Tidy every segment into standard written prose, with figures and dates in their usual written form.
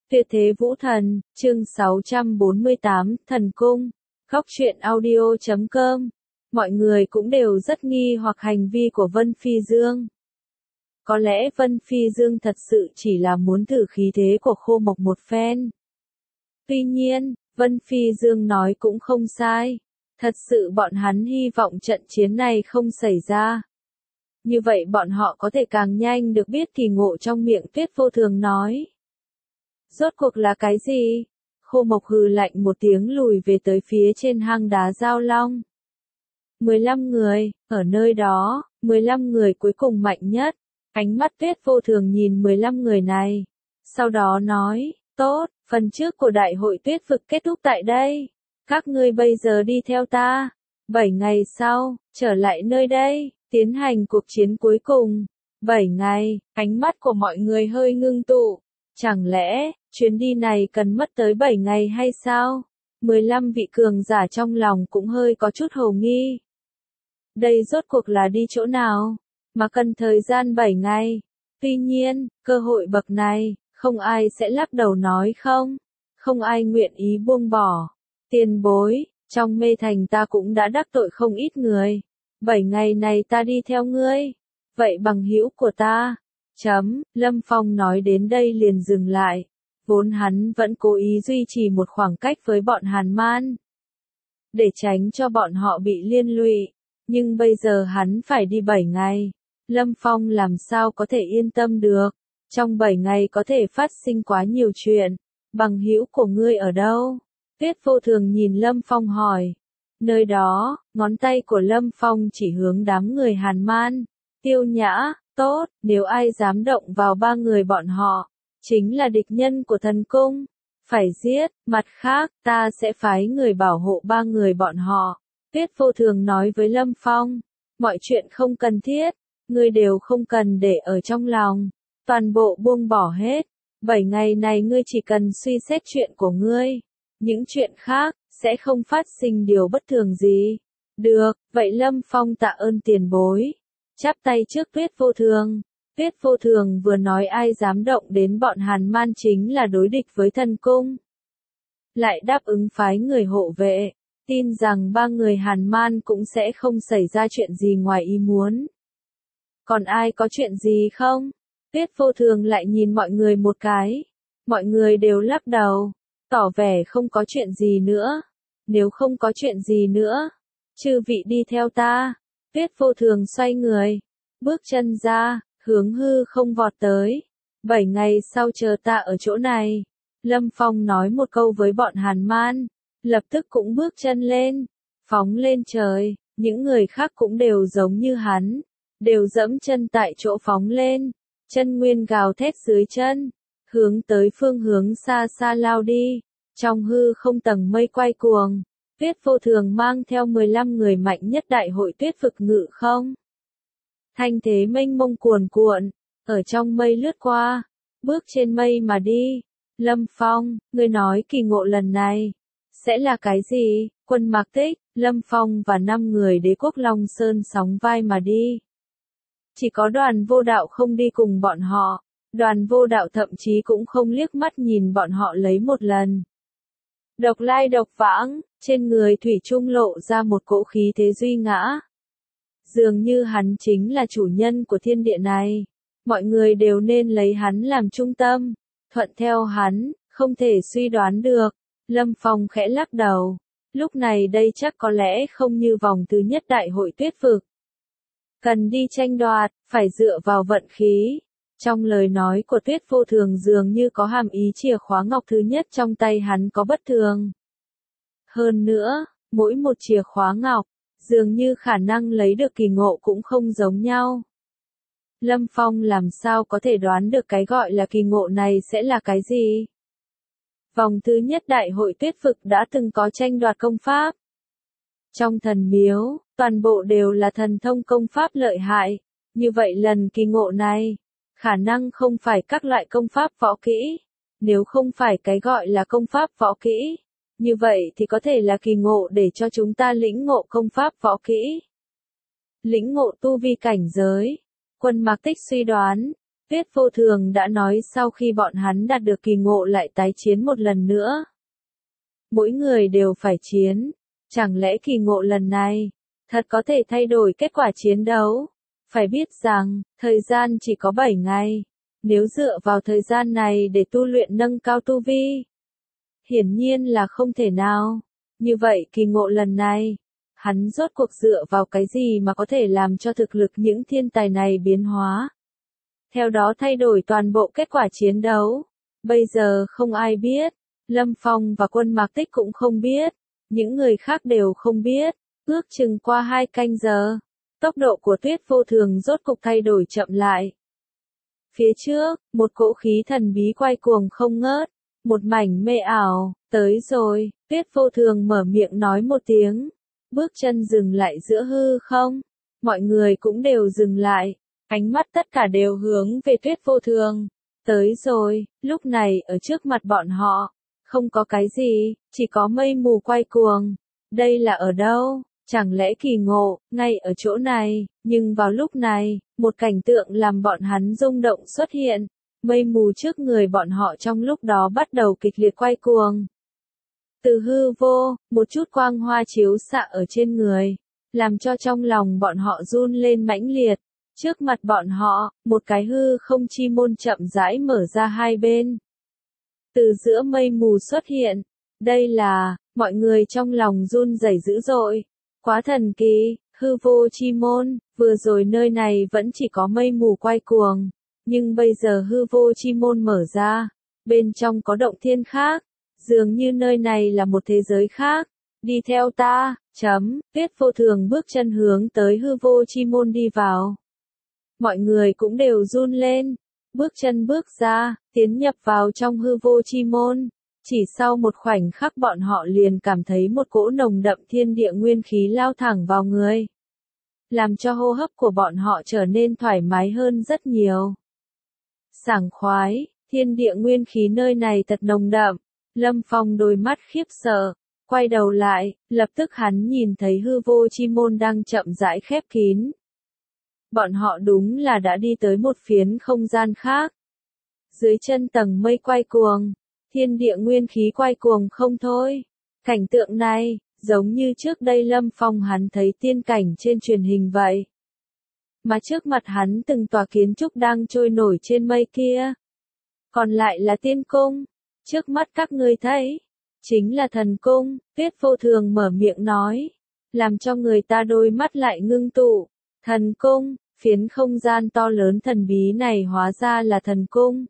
Tuyệt thế vũ thần, chương 648, Thần Cung, Góc truyện audio.com. Mọi người cũng đều rất nghi hoặc hành vi của Vân Phi Dương. Có lẽ Vân Phi Dương thật sự chỉ là muốn thử khí thế của Khô Mộc một phen. Tuy nhiên, Vân Phi Dương nói cũng không sai. Thật sự bọn hắn hy vọng trận chiến này không xảy ra. Như vậy bọn họ có thể càng nhanh được biết kỳ ngộ trong miệng Tuyết Vô Thường nói. Rốt cuộc là cái gì? Khô Mộc hừ lạnh một tiếng lùi về tới phía trên hang đá Giao Long. 15 người, ở nơi đó, 15 người cuối cùng mạnh nhất. Ánh mắt Tuyết Vô Thường nhìn 15 người này. Sau đó nói, tốt, phần trước của đại hội tuyết vực kết thúc tại đây. Các ngươi bây giờ đi theo ta. 7 ngày sau, trở lại nơi đây, tiến hành cuộc chiến cuối cùng. 7 ngày, ánh mắt của mọi người hơi ngưng tụ. Chẳng lẽ, chuyến đi này cần mất tới 7 ngày hay sao? 15 vị cường giả trong lòng cũng hơi có chút hồ nghi. Đây rốt cuộc là đi chỗ nào? Mà cần thời gian 7 ngày. Tuy nhiên, cơ hội bậc này, không ai sẽ lắc đầu nói không. Không ai nguyện ý buông bỏ. Tiền bối, trong mê thành ta cũng đã đắc tội không ít người. 7 ngày này ta đi theo ngươi. Vậy bằng hữu của ta. Lâm Phong nói đến đây liền dừng lại. Vốn hắn vẫn cố ý duy trì một khoảng cách với bọn Hàn Man. Để tránh cho bọn họ bị liên lụy. Nhưng bây giờ hắn phải đi 7 ngày. Lâm Phong làm sao có thể yên tâm được. Trong 7 ngày có thể phát sinh quá nhiều chuyện. Bằng hữu của ngươi ở đâu? Tuyết Vô Thường nhìn Lâm Phong hỏi. Nơi đó, ngón tay của Lâm Phong chỉ hướng đám người Hàn Man. Tiêu Nhã, tốt, nếu ai dám động vào 3 người bọn họ, chính là địch nhân của thần cung. Phải giết, mặt khác, ta sẽ phái người bảo hộ 3 người bọn họ. Tuyết Vô Thường nói với Lâm Phong, mọi chuyện không cần thiết, ngươi đều không cần để ở trong lòng, toàn bộ buông bỏ hết. 7 ngày này ngươi chỉ cần suy xét chuyện của ngươi, những chuyện khác, sẽ không phát sinh điều bất thường gì. Được, vậy Lâm Phong tạ ơn tiền bối. Chắp tay trước Tuyết Vô Thường. Tuyết Vô Thường vừa nói ai dám động đến bọn Hàn Man chính là đối địch với thần cung. Lại đáp ứng phái người hộ vệ, tin rằng 3 người Hàn Man cũng sẽ không xảy ra chuyện gì ngoài ý muốn. Còn ai có chuyện gì không? Tuyết Vô Thường lại nhìn mọi người một cái. Mọi người đều lắc đầu, tỏ vẻ không có chuyện gì nữa. Nếu không có chuyện gì nữa, chư vị đi theo ta. Tuyết Vô Thường xoay người, bước chân ra, hướng hư không vọt tới. 7 ngày sau chờ ta ở chỗ này. Lâm Phong nói một câu với bọn Hàn Man, lập tức cũng bước chân lên, phóng lên trời. Những người khác cũng đều giống như hắn, đều dẫm chân tại chỗ phóng lên, chân nguyên gào thét dưới chân, hướng tới phương hướng xa xa lao đi. Trong hư không tầng mây quay cuồng, Tuyết Vô Thường mang theo 15 người mạnh nhất đại hội tuyết vực ngự không. Thanh thế mênh mông cuồn cuộn, ở trong mây lướt qua, bước trên mây mà đi. Lâm Phong, ngươi nói kỳ ngộ lần này sẽ là cái gì? Quân Mạc Tích, Lâm Phong và 5 người Đế quốc Long Sơn sóng vai mà đi. Chỉ có Đoàn Vô Đạo không đi cùng bọn họ. Đoàn Vô Đạo thậm chí cũng không liếc mắt nhìn bọn họ lấy một lần. Độc lai độc vãng, trên người thủy chung lộ ra một cỗ khí thế duy ngã. Dường như hắn chính là chủ nhân của thiên địa này. Mọi người đều nên lấy hắn làm trung tâm, thuận theo hắn, không thể suy đoán được. Lâm Phong khẽ lắc đầu. Lúc này đây chắc có lẽ không như vòng thứ nhất đại hội tuyết vực. Cần đi tranh đoạt, phải dựa vào vận khí. Trong lời nói của Tuyết Vô Thường dường như có hàm ý chìa khóa ngọc thứ nhất trong tay hắn có bất thường. Hơn nữa, mỗi một chìa khóa ngọc, dường như khả năng lấy được kỳ ngộ cũng không giống nhau. Lâm Phong làm sao có thể đoán được cái gọi là kỳ ngộ này sẽ là cái gì? Vòng thứ nhất đại hội tuyết vực đã từng có tranh đoạt công pháp. Trong thần miếu, toàn bộ đều là thần thông công pháp lợi hại. Như vậy lần kỳ ngộ này, khả năng không phải các loại công pháp võ kỹ. Nếu không phải cái gọi là công pháp võ kỹ, như vậy thì có thể là kỳ ngộ để cho chúng ta lĩnh ngộ công pháp võ kỹ. Lĩnh ngộ tu vi cảnh giới. Quân Mạc Tích suy đoán, Tuyết Vô Thường đã nói sau khi bọn hắn đạt được kỳ ngộ lại tái chiến một lần nữa. Mỗi người đều phải chiến, chẳng lẽ kỳ ngộ lần này thật có thể thay đổi kết quả chiến đấu? Phải biết rằng, thời gian chỉ có 7 ngày, nếu dựa vào thời gian này để tu luyện nâng cao tu vi, hiển nhiên là không thể nào. Như vậy kỳ ngộ lần này, hắn rốt cuộc dựa vào cái gì mà có thể làm cho thực lực những thiên tài này biến hóa? Theo đó thay đổi toàn bộ kết quả chiến đấu. Bây giờ không ai biết, Lâm Phong và Quân Mạc Tích cũng không biết, những người khác đều không biết. Ước chừng qua 2 canh giờ, tốc độ của Tuyết Vô Thường rốt cục thay đổi chậm lại. Phía trước, một cỗ khí thần bí quay cuồng không ngớt, một mảnh mê ảo, tới rồi, Tuyết Vô Thường mở miệng nói một tiếng, bước chân dừng lại giữa hư không, mọi người cũng đều dừng lại, ánh mắt tất cả đều hướng về Tuyết Vô Thường, tới rồi, lúc này ở trước mặt bọn họ, không có cái gì, chỉ có mây mù quay cuồng, đây là ở đâu? Chẳng lẽ kỳ ngộ, ngay ở chỗ này, nhưng vào lúc này, một cảnh tượng làm bọn hắn rung động xuất hiện, mây mù trước người bọn họ trong lúc đó bắt đầu kịch liệt quay cuồng. Từ hư vô, một chút quang hoa chiếu xạ ở trên người, làm cho trong lòng bọn họ run lên mãnh liệt. Trước mặt bọn họ, một cái hư không chi môn chậm rãi mở ra hai bên. Từ giữa mây mù xuất hiện, đây là, mọi người trong lòng run rẩy dữ dội. Quá thần kỳ, hư vô chi môn, vừa rồi nơi này vẫn chỉ có mây mù quay cuồng, nhưng bây giờ hư vô chi môn mở ra, bên trong có động thiên khác, dường như nơi này là một thế giới khác. Đi theo ta, Tuyết Vô Thường bước chân hướng tới hư vô chi môn đi vào. Mọi người cũng đều run lên, bước chân bước ra, tiến nhập vào trong hư vô chi môn. Chỉ sau một khoảnh khắc bọn họ liền cảm thấy một cỗ nồng đậm thiên địa nguyên khí lao thẳng vào người, làm cho hô hấp của bọn họ trở nên thoải mái hơn rất nhiều. Sảng khoái, thiên địa nguyên khí nơi này thật nồng đậm. Lâm Phong đôi mắt khiếp sợ, quay đầu lại, lập tức hắn nhìn thấy hư vô chi môn đang chậm rãi khép kín. Bọn họ đúng là đã đi tới một phiến không gian khác. Dưới chân tầng mây quay cuồng, thiên địa nguyên khí quay cuồng không thôi. Cảnh tượng này, giống như trước đây Lâm Phong hắn thấy tiên cảnh trên truyền hình vậy. Mà trước mặt hắn từng tòa kiến trúc đang trôi nổi trên mây kia. Còn lại là tiên cung. Trước mắt các ngươi thấy, chính là thần cung, Tuyết Vô Thường mở miệng nói, làm cho người ta đôi mắt lại ngưng tụ. Thần cung, phiến không gian to lớn thần bí này hóa ra là thần cung.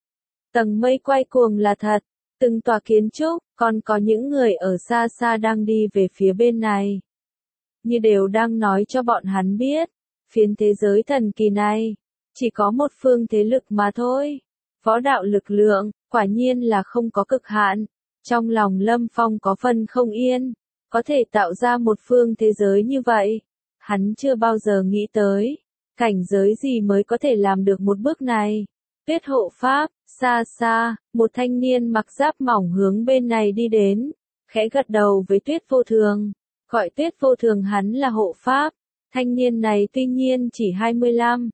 Tầng mây quay cuồng là thật, từng tòa kiến trúc, còn có những người ở xa xa đang đi về phía bên này. Như đều đang nói cho bọn hắn biết, phiến thế giới thần kỳ này, chỉ có một phương thế lực mà thôi. Võ đạo lực lượng, quả nhiên là không có cực hạn. Trong lòng Lâm Phong có phần không yên, có thể tạo ra một phương thế giới như vậy. Hắn chưa bao giờ nghĩ tới, cảnh giới gì mới có thể làm được một bước này. Tuyết hộ pháp, xa xa, một thanh niên mặc giáp mỏng hướng bên này đi đến, khẽ gật đầu với Tuyết Vô Thường, gọi Tuyết Vô Thường hắn là hộ pháp. Thanh niên này tuy nhiên chỉ 25,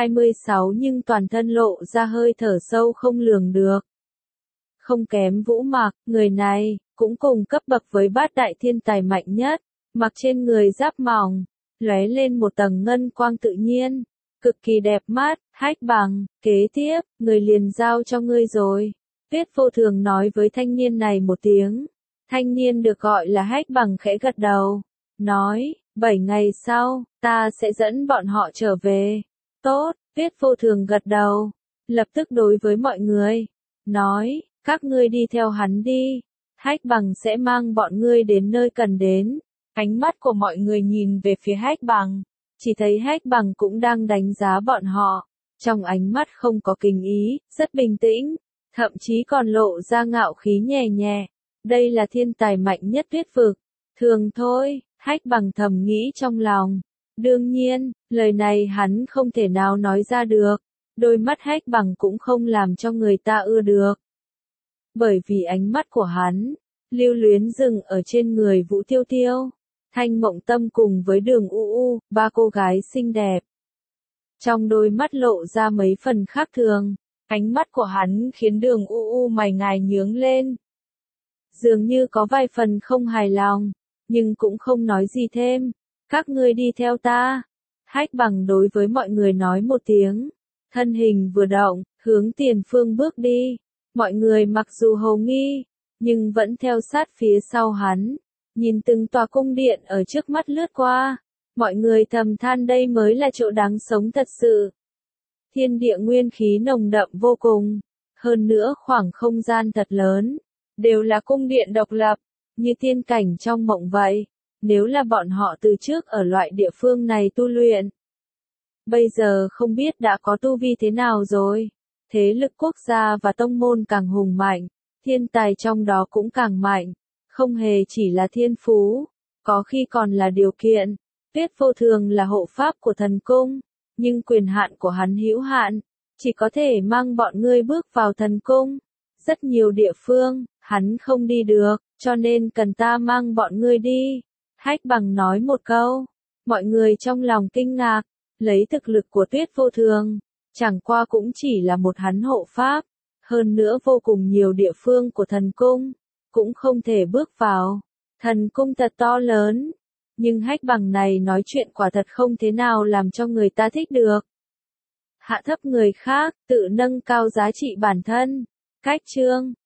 26 nhưng toàn thân lộ ra hơi thở sâu không lường được. Không kém Vũ Mạc, người này, cũng cùng cấp bậc với bát đại thiên tài mạnh nhất, mặc trên người giáp mỏng, lóe lên một tầng ngân quang tự nhiên, cực kỳ đẹp mắt. Hách Bằng, kế tiếp, người liền giao cho ngươi rồi. Tuyết Vô Thường nói với thanh niên này một tiếng. Thanh niên được gọi là Hách Bằng khẽ gật đầu, nói, 7 ngày sau, ta sẽ dẫn bọn họ trở về. Tốt, Tuyết Vô Thường gật đầu, lập tức đối với mọi người, nói, các ngươi đi theo hắn đi, Hách Bằng sẽ mang bọn ngươi đến nơi cần đến. Ánh mắt của mọi người nhìn về phía Hách Bằng, chỉ thấy Hách Bằng cũng đang đánh giá bọn họ, trong ánh mắt không có kinh ý, rất bình tĩnh, thậm chí còn lộ ra ngạo khí nhẹ nhẹ. Đây là thiên tài mạnh nhất Tuyết vực. Thường thôi, Hách Bằng thầm nghĩ trong lòng. Đương nhiên, lời này hắn không thể nào nói ra được. Đôi mắt Hách Bằng cũng không làm cho người ta ưa được. Bởi vì ánh mắt của hắn, lưu luyến dừng ở trên người Vũ Tiêu Tiêu, Thanh Mộng Tâm cùng với Đường U U, ba cô gái xinh đẹp. Trong đôi mắt lộ ra mấy phần khác thường, ánh mắt của hắn khiến Đường U mày ngài nhướng lên. Dường như có vài phần không hài lòng, nhưng cũng không nói gì thêm. Các ngươi đi theo ta. Hách Bằng đối với mọi người nói một tiếng. Thân hình vừa động, hướng tiền phương bước đi. Mọi người mặc dù hồ nghi, nhưng vẫn theo sát phía sau hắn. Nhìn từng tòa cung điện ở trước mắt lướt qua. Mọi người thầm than đây mới là chỗ đáng sống thật sự. Thiên địa nguyên khí nồng đậm vô cùng. Hơn nữa khoảng không gian thật lớn. Đều là cung điện độc lập, như tiên cảnh trong mộng vậy. Nếu là bọn họ từ trước ở loại địa phương này tu luyện, bây giờ không biết đã có tu vi thế nào rồi. Thế lực quốc gia và tông môn càng hùng mạnh, thiên tài trong đó cũng càng mạnh. Không hề chỉ là thiên phú, có khi còn là điều kiện. Tuyết Vô Thường là hộ pháp của thần cung, nhưng quyền hạn của hắn hữu hạn, chỉ có thể mang bọn ngươi bước vào thần cung. Rất nhiều địa phương, hắn không đi được, cho nên cần ta mang bọn ngươi đi. Hách Bằng nói một câu, mọi người trong lòng kinh ngạc, lấy thực lực của Tuyết Vô Thường, chẳng qua cũng chỉ là một hắn hộ pháp, hơn nữa vô cùng nhiều địa phương của thần cung, cũng không thể bước vào. Thần cung thật to lớn, nhưng Hách Bằng này nói chuyện quả thật không thế nào làm cho người ta thích được. Hạ thấp người khác, tự nâng cao giá trị bản thân. Cách chương